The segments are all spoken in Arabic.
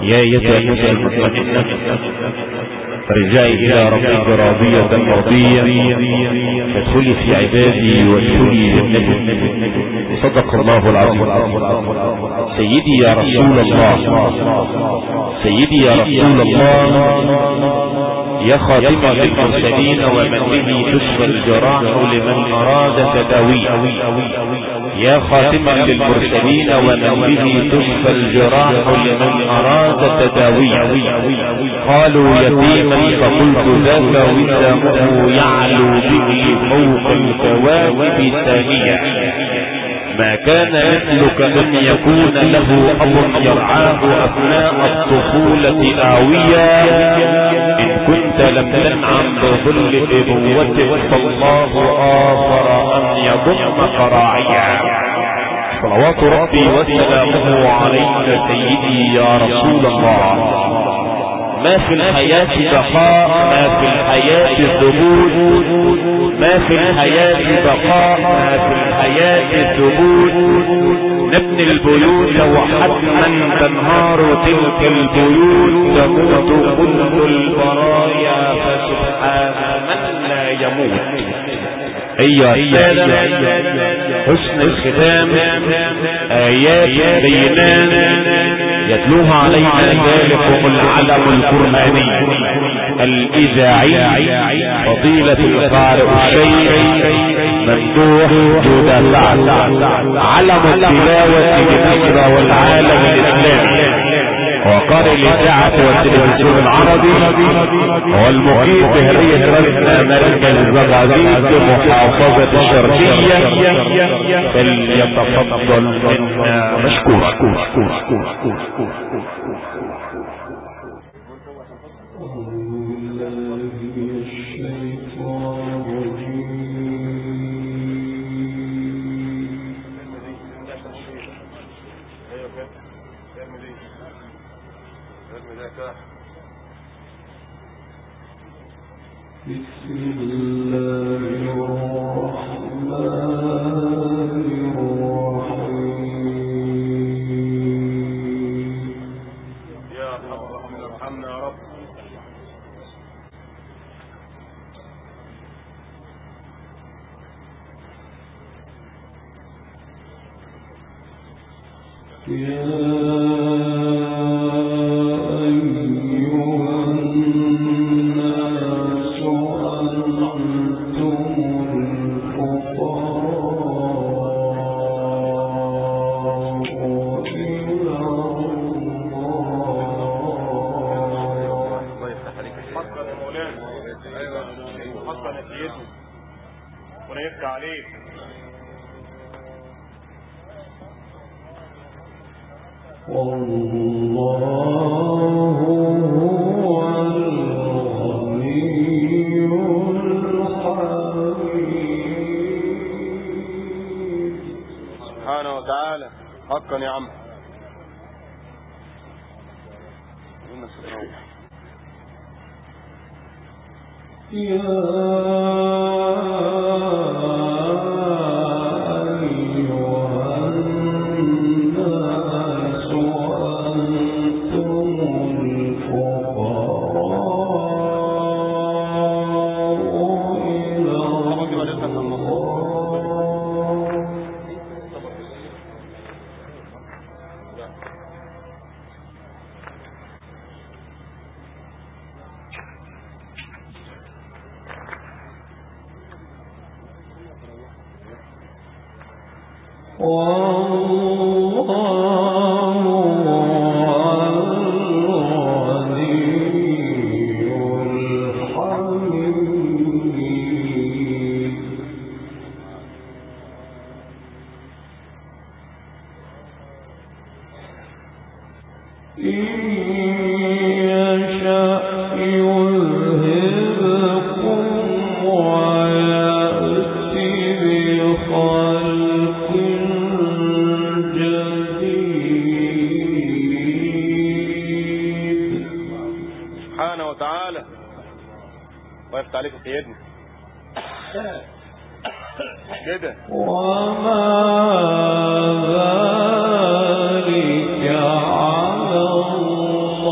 يا أيتها النفس المطمئنة ارجعي إلى ربك راضية مرضية فادخلي في عبادي وادخلي جنتي. صدق الله العظيم. سيدي يا رسول الله، سيدي يا رسول الله، يا خاتم المرسلين ومن به تشفى الجراح لمن أراد تداويه، يا خاتم للمرسلين ومن به تشفى الجراح لمن أراد تداويه. قالوا يتيما فقلت ذاك وسامه يعلو به فوق الكواكب ثانية. ما كان مثلك أن يكون له أب يرعاه أثناء الطفولة آوية. إن كنت لم تنعم بظل أبوتك فالله آخر أن يضمك راعيا. صلوات ربي وسلامه عليك سيدي يا رسول الله. ما في الحياة بقاء، ما في الحياة ثبوت، ما في الحياة بقاء، ما في الحياة ثبوت. نبني البيوت وحتما تنهار تلك البيوت، تموت كل البرايا فسبحان من لا يموت. أيها السادة، حسن الختام آيات بينات يتلوها علينا ذلكم العلم القرآني الإذاعي فضيلة القارئ الشيخ ممدوح جودة سعد، علم التلاوة بمصر والعالم الإسلامي، وقارئ الإذاعة والتلفزيون العربي، والمقيم بهرية رزق مركز زغازيق محافظة الشرقية. فليتفضل منا مشكورا. بسم الله الرحمن الرحيم. يا رب ارحمنا يا رب. سبحانه وتعالى حقا يا عم. وقفت عليك سيدنا كده. وما ذلك على الله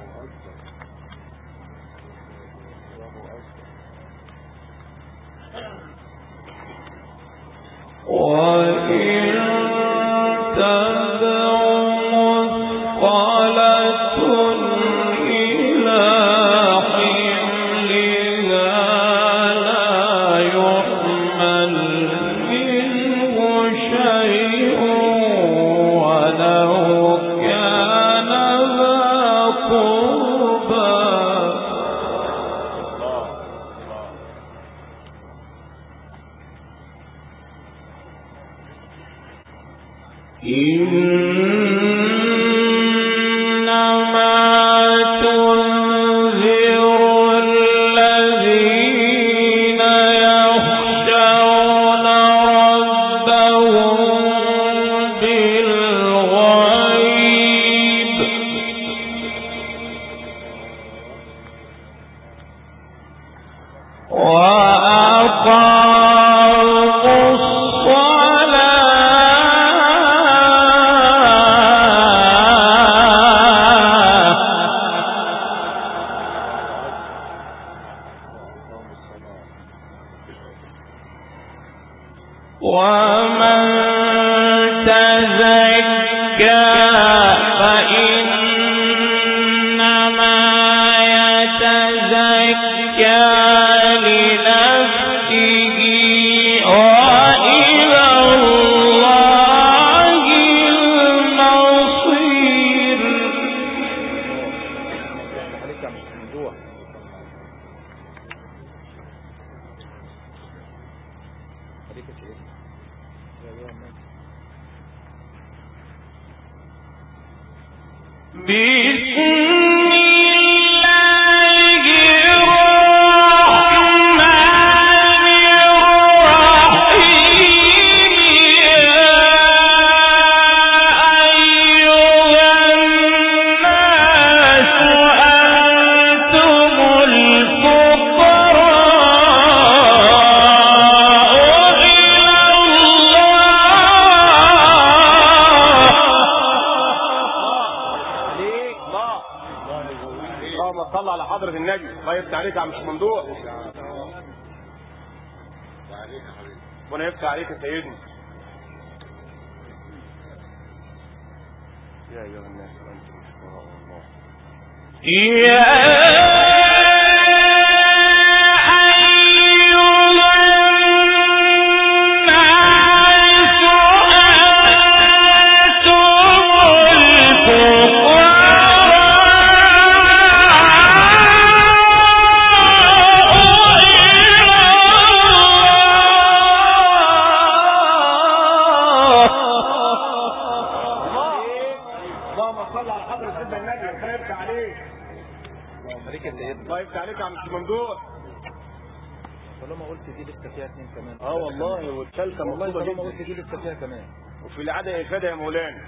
وفي العادة إفادة يا مولانا.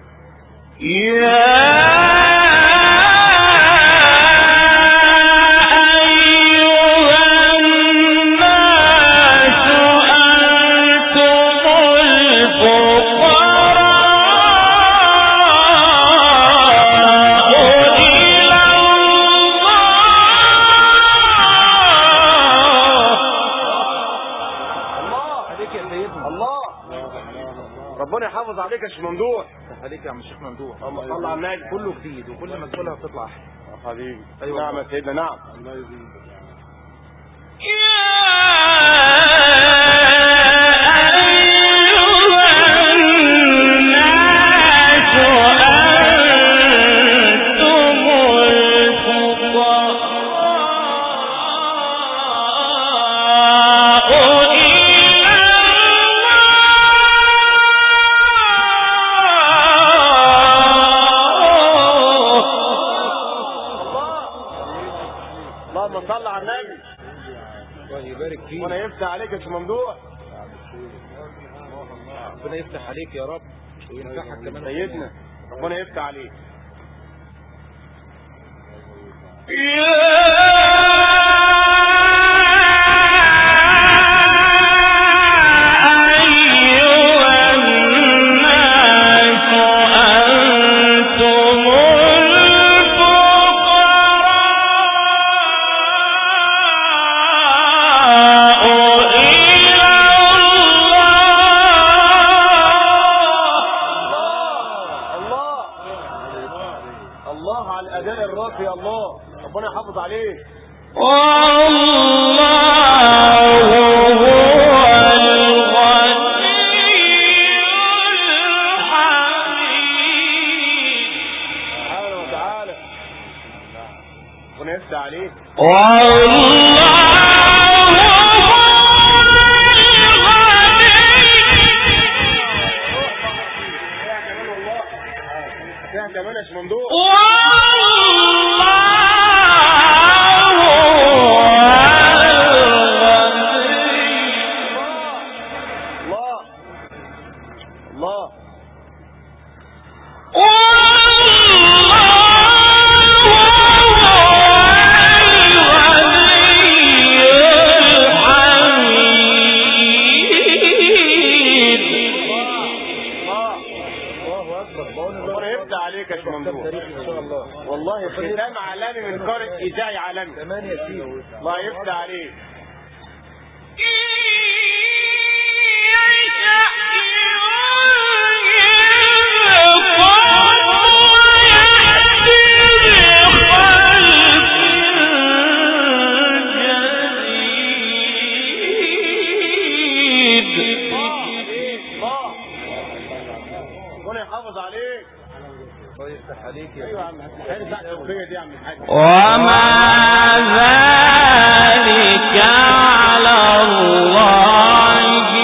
ربنا يحافظ عليك يا شيخ ممدوح. عليك يا عم الشيخ ممدوح. اللهم صل على النبي. كله جديد وكل ما تقولها بتطلع احلى حبيبي. ايوه نعم يا سيدنا. نعم الله يزيدك. صلى على النبي. الله يبارك فيك. ربنا يفتح عليك يا شيخ ممدوح. ربنا يفتح عليك يا رب وينفعك كمان سيدنا. ربنا يفتح عليك. أيها الناس أنتم الفقراء الله، ربنا يحافظ عليك. والله عليك فيها كمان يا ممدوح. والله ختام عالمي من قارئ إذاعي عالمي. كمان يا سيدي الله يفتح عليك. ربنا يحافظ عليك. الله يفتح عليك يا ايوه يا عم الحاج بقى التوفيق دي يا عم الحاج. وما ذلك على الله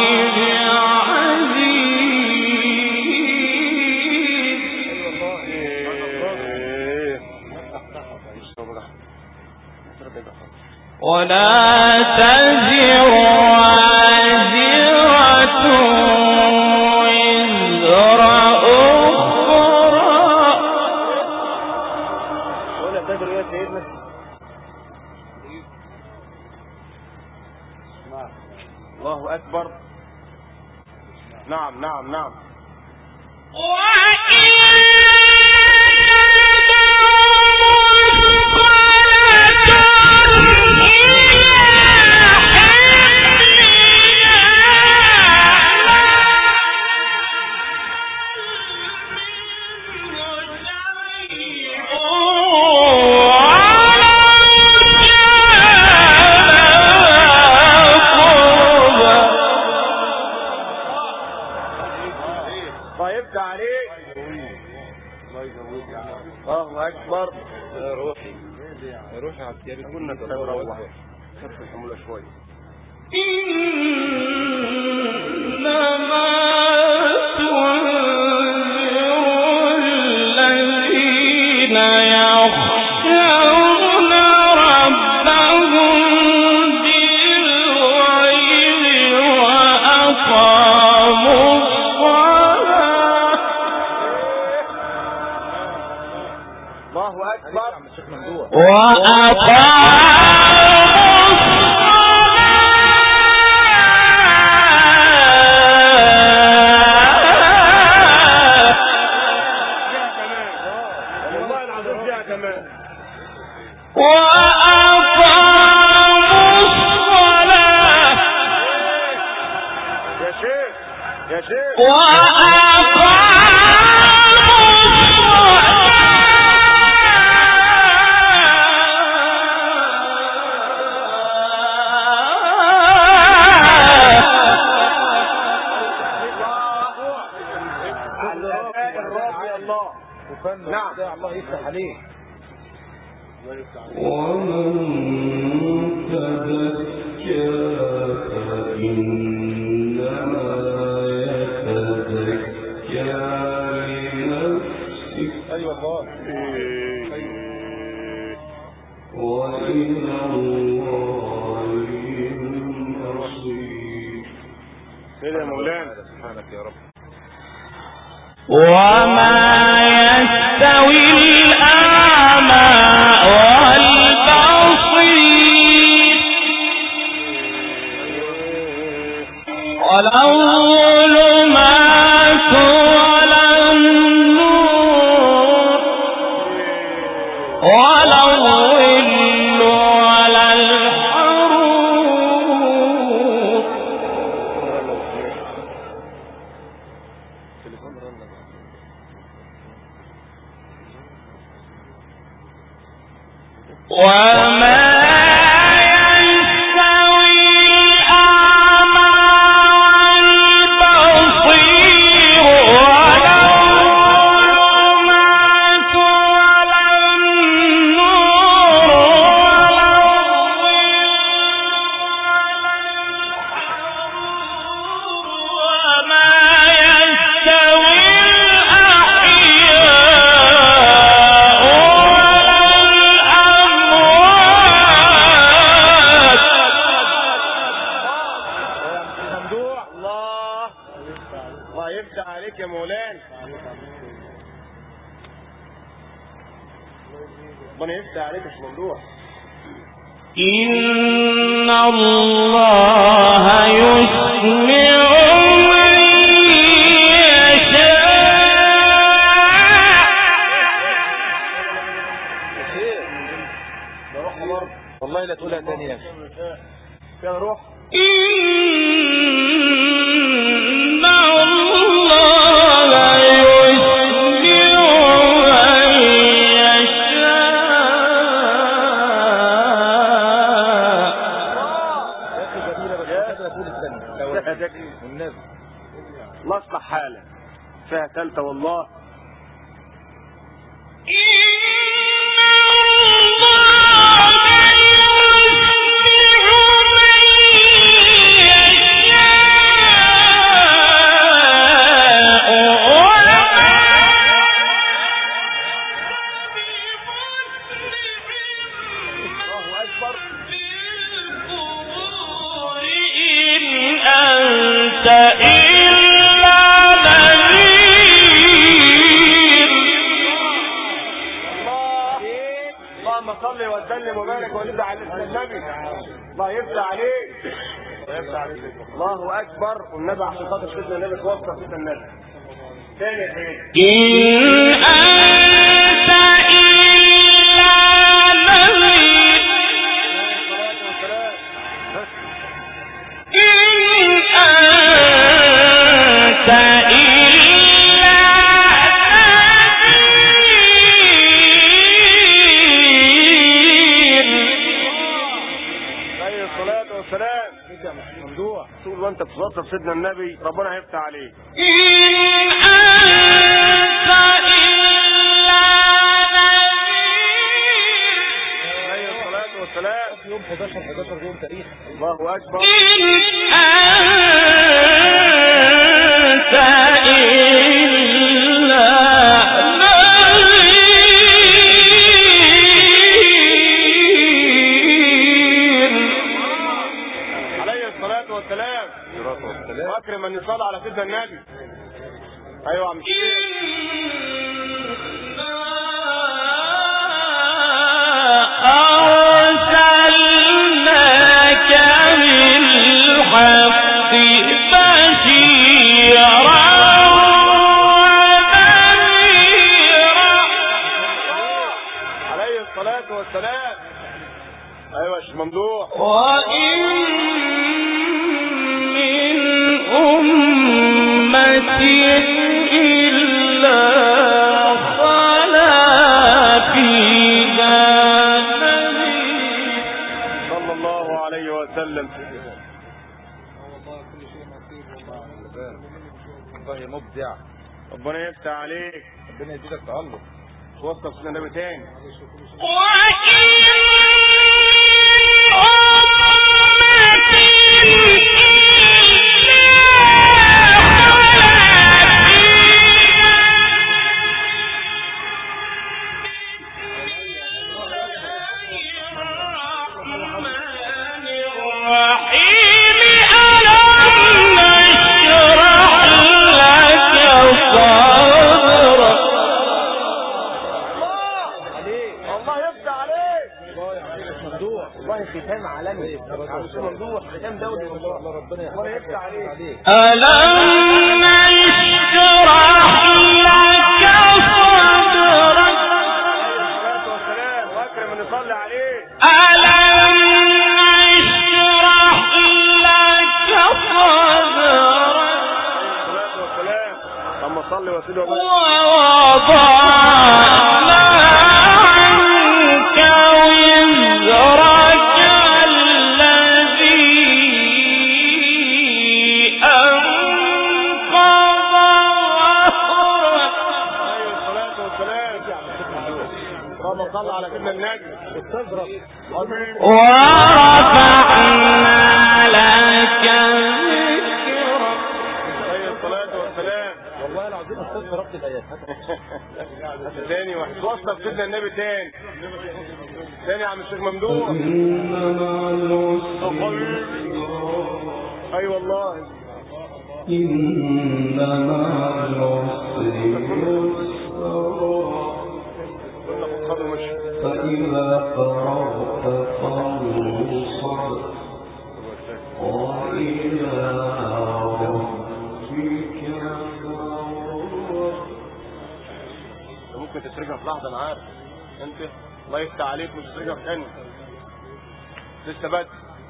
بعزيز. ولا تزر وازرة وزر الله أكبر. نعم نعم نعم. الله أكبر. يا روحي يا روحي على الثياب كنا نروح خف الحمولة شوية. إنما تنذر الذين يخشون ربهم بالغيب وأقاموا الصلاة. الله أكبر. نعم الله يفتح عليك. ومن تزكى فإنما يتزكى لنفسه. أيوة الله. وإلى الله المصير. كده يا مولانا. سبحانك يا رب. وما يستوي الأعمى والبصير ولا الظلمات ولا النور ولا الظل ولا الحرور. وما إن الله يسمع من يشاء. والله لا تقولها تاني يا اخي. يا روح. إن الله نصلح حالة فيها ثالثة والله. صلي وسلم وبارك وندعي على النبي. الله يفتح عليك. الله اكبر. والنبي عشان خاطر سيدنا النبي توفى سيدنا النبي. ثاني يا سيدي. إن أنت إلا نذير. إن أنت طول ما انت بتصوت سيدنا النبي ربنا هيفتح عليك. إن أنت إلا نذير. عليه الصلاة والسلام. يوم 11 يوم تاريخ. الله أكبر. إن أنت إلا والسلام. واكرم ان يصلي على سيدنا النبي. ايوه عم أرسلناك بالحق بشيرا ونذيرا. عليه الصلاة والسلام. ايوه يا شيخ ممدوح. وإن أمة إلا خلا فيها نذير. صلى الله عليه وسلم. والله مبدع. ربنا يفتح عليك. ربنا يديلك تألق. توصف سيدنا النبي تاني. ختام عالمي. ختام دولي. ربنا يفتح عليك. ألم نشرح لك صدرك. الصلاة والسلام. واكرم ان يصلي عليه. ألم نشرح لك صدرك. الصلاة والسلام. اللهم صل وسلم ووضعنا عنك ورفعنا لك ذكرك. عليه الصلاة والسلام. والله العظيم استاذ ربط الايات. تاني واحد وصف سيدنا النبي تاني يا عم الشيخ ممدوح. اي والله. إن مع العسر يسرا فإذا فرغت فانصب وإلى ربك ممكن تسرقها في لحظة، انا عارف انت الله يفتح عليك مش تسرقها في ثانية لسه بدري.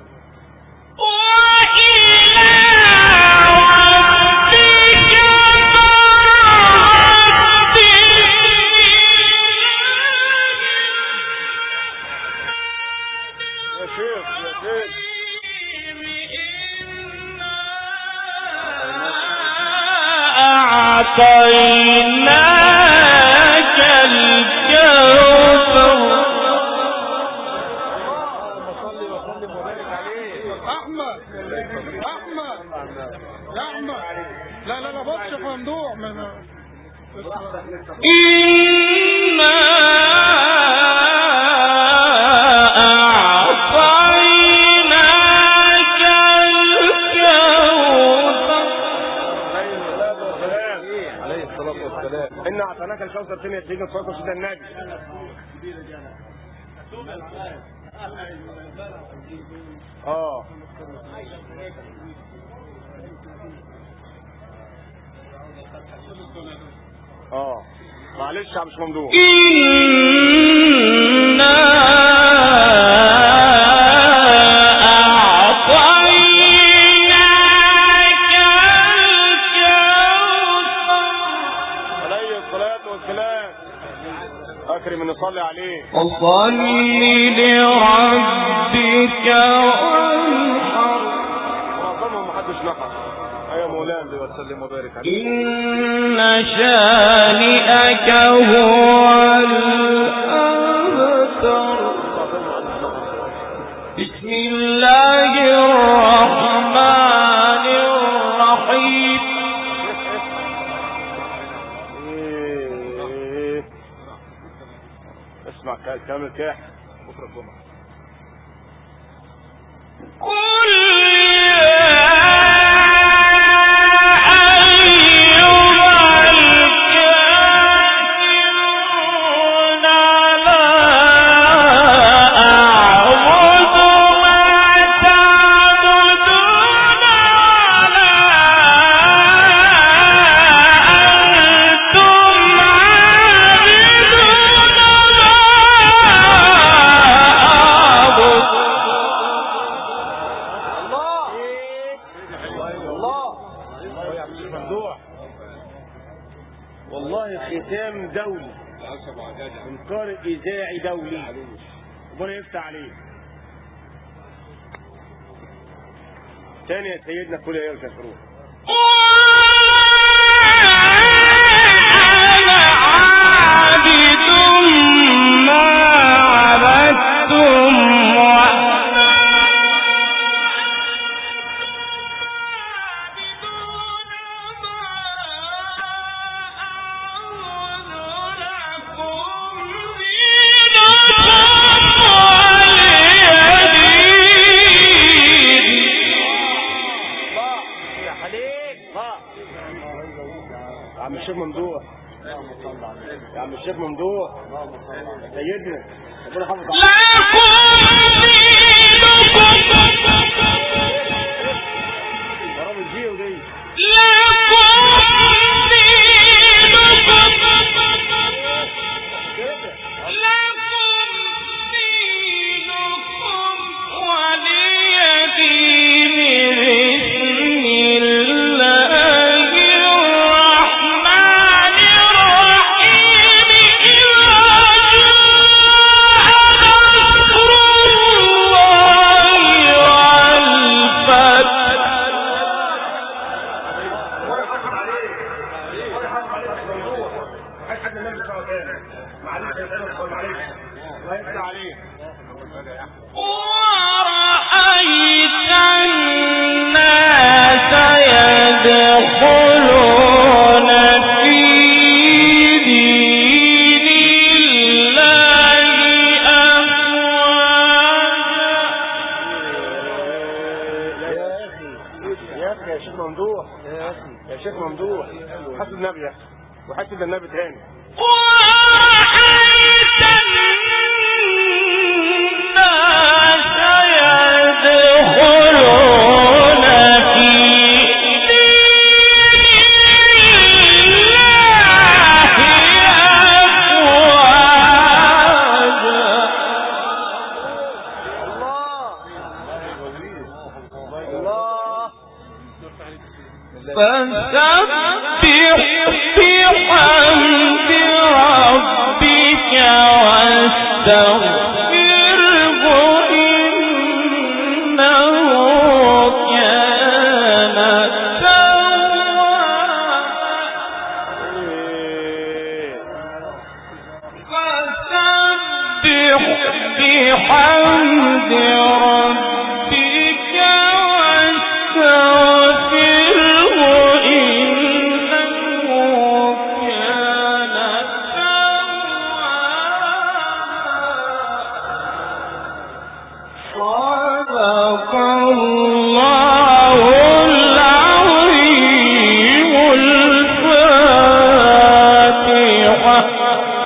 أعطيناك الكوثر. صل وسلم وبارك عليه. احمد لا بص ممدوح من إنا أعطيناك الكوثر. عليه الصلاة والسلام. إنا أعطيناك الكوثر فين يا سيدنا صلى الله عليه النبي. معلش يا مش ممدوح. إنا أعطيناك الكوثر. عليه الصلاة والسلام. أكرم من نصلي عليه. فصل لربك وانحر. معظمهم محدش نحر. أيوة مولانا وسلم وبارك عليه. إن شانئك هو الأبتر. بسم الله الرحمن الرحيم. اسمع كلام الكاح بكرة الجمعة. قل والله ختام دولي من قارئ إذاعي دولي ربنا يفتح عليه. تاني يا سيدنا كل يوم تفروح. يا عم الشيخ ممدوح سيدنا ربنا يحفظك. ضرب الجيو دي. الله ورأيت الناس يدخلون في دين الله أفواجا. يا اخي يا شيخ ممدوح، يا شيخ ممدوح، حسب النبي يا اخي وحسب النبي تاني. ورأيت الناس يدخلون في فسبح بحمد ربك واستغفره إنه كان توابا. فسبح بحمد ربك واستغفره إنه كان توابا.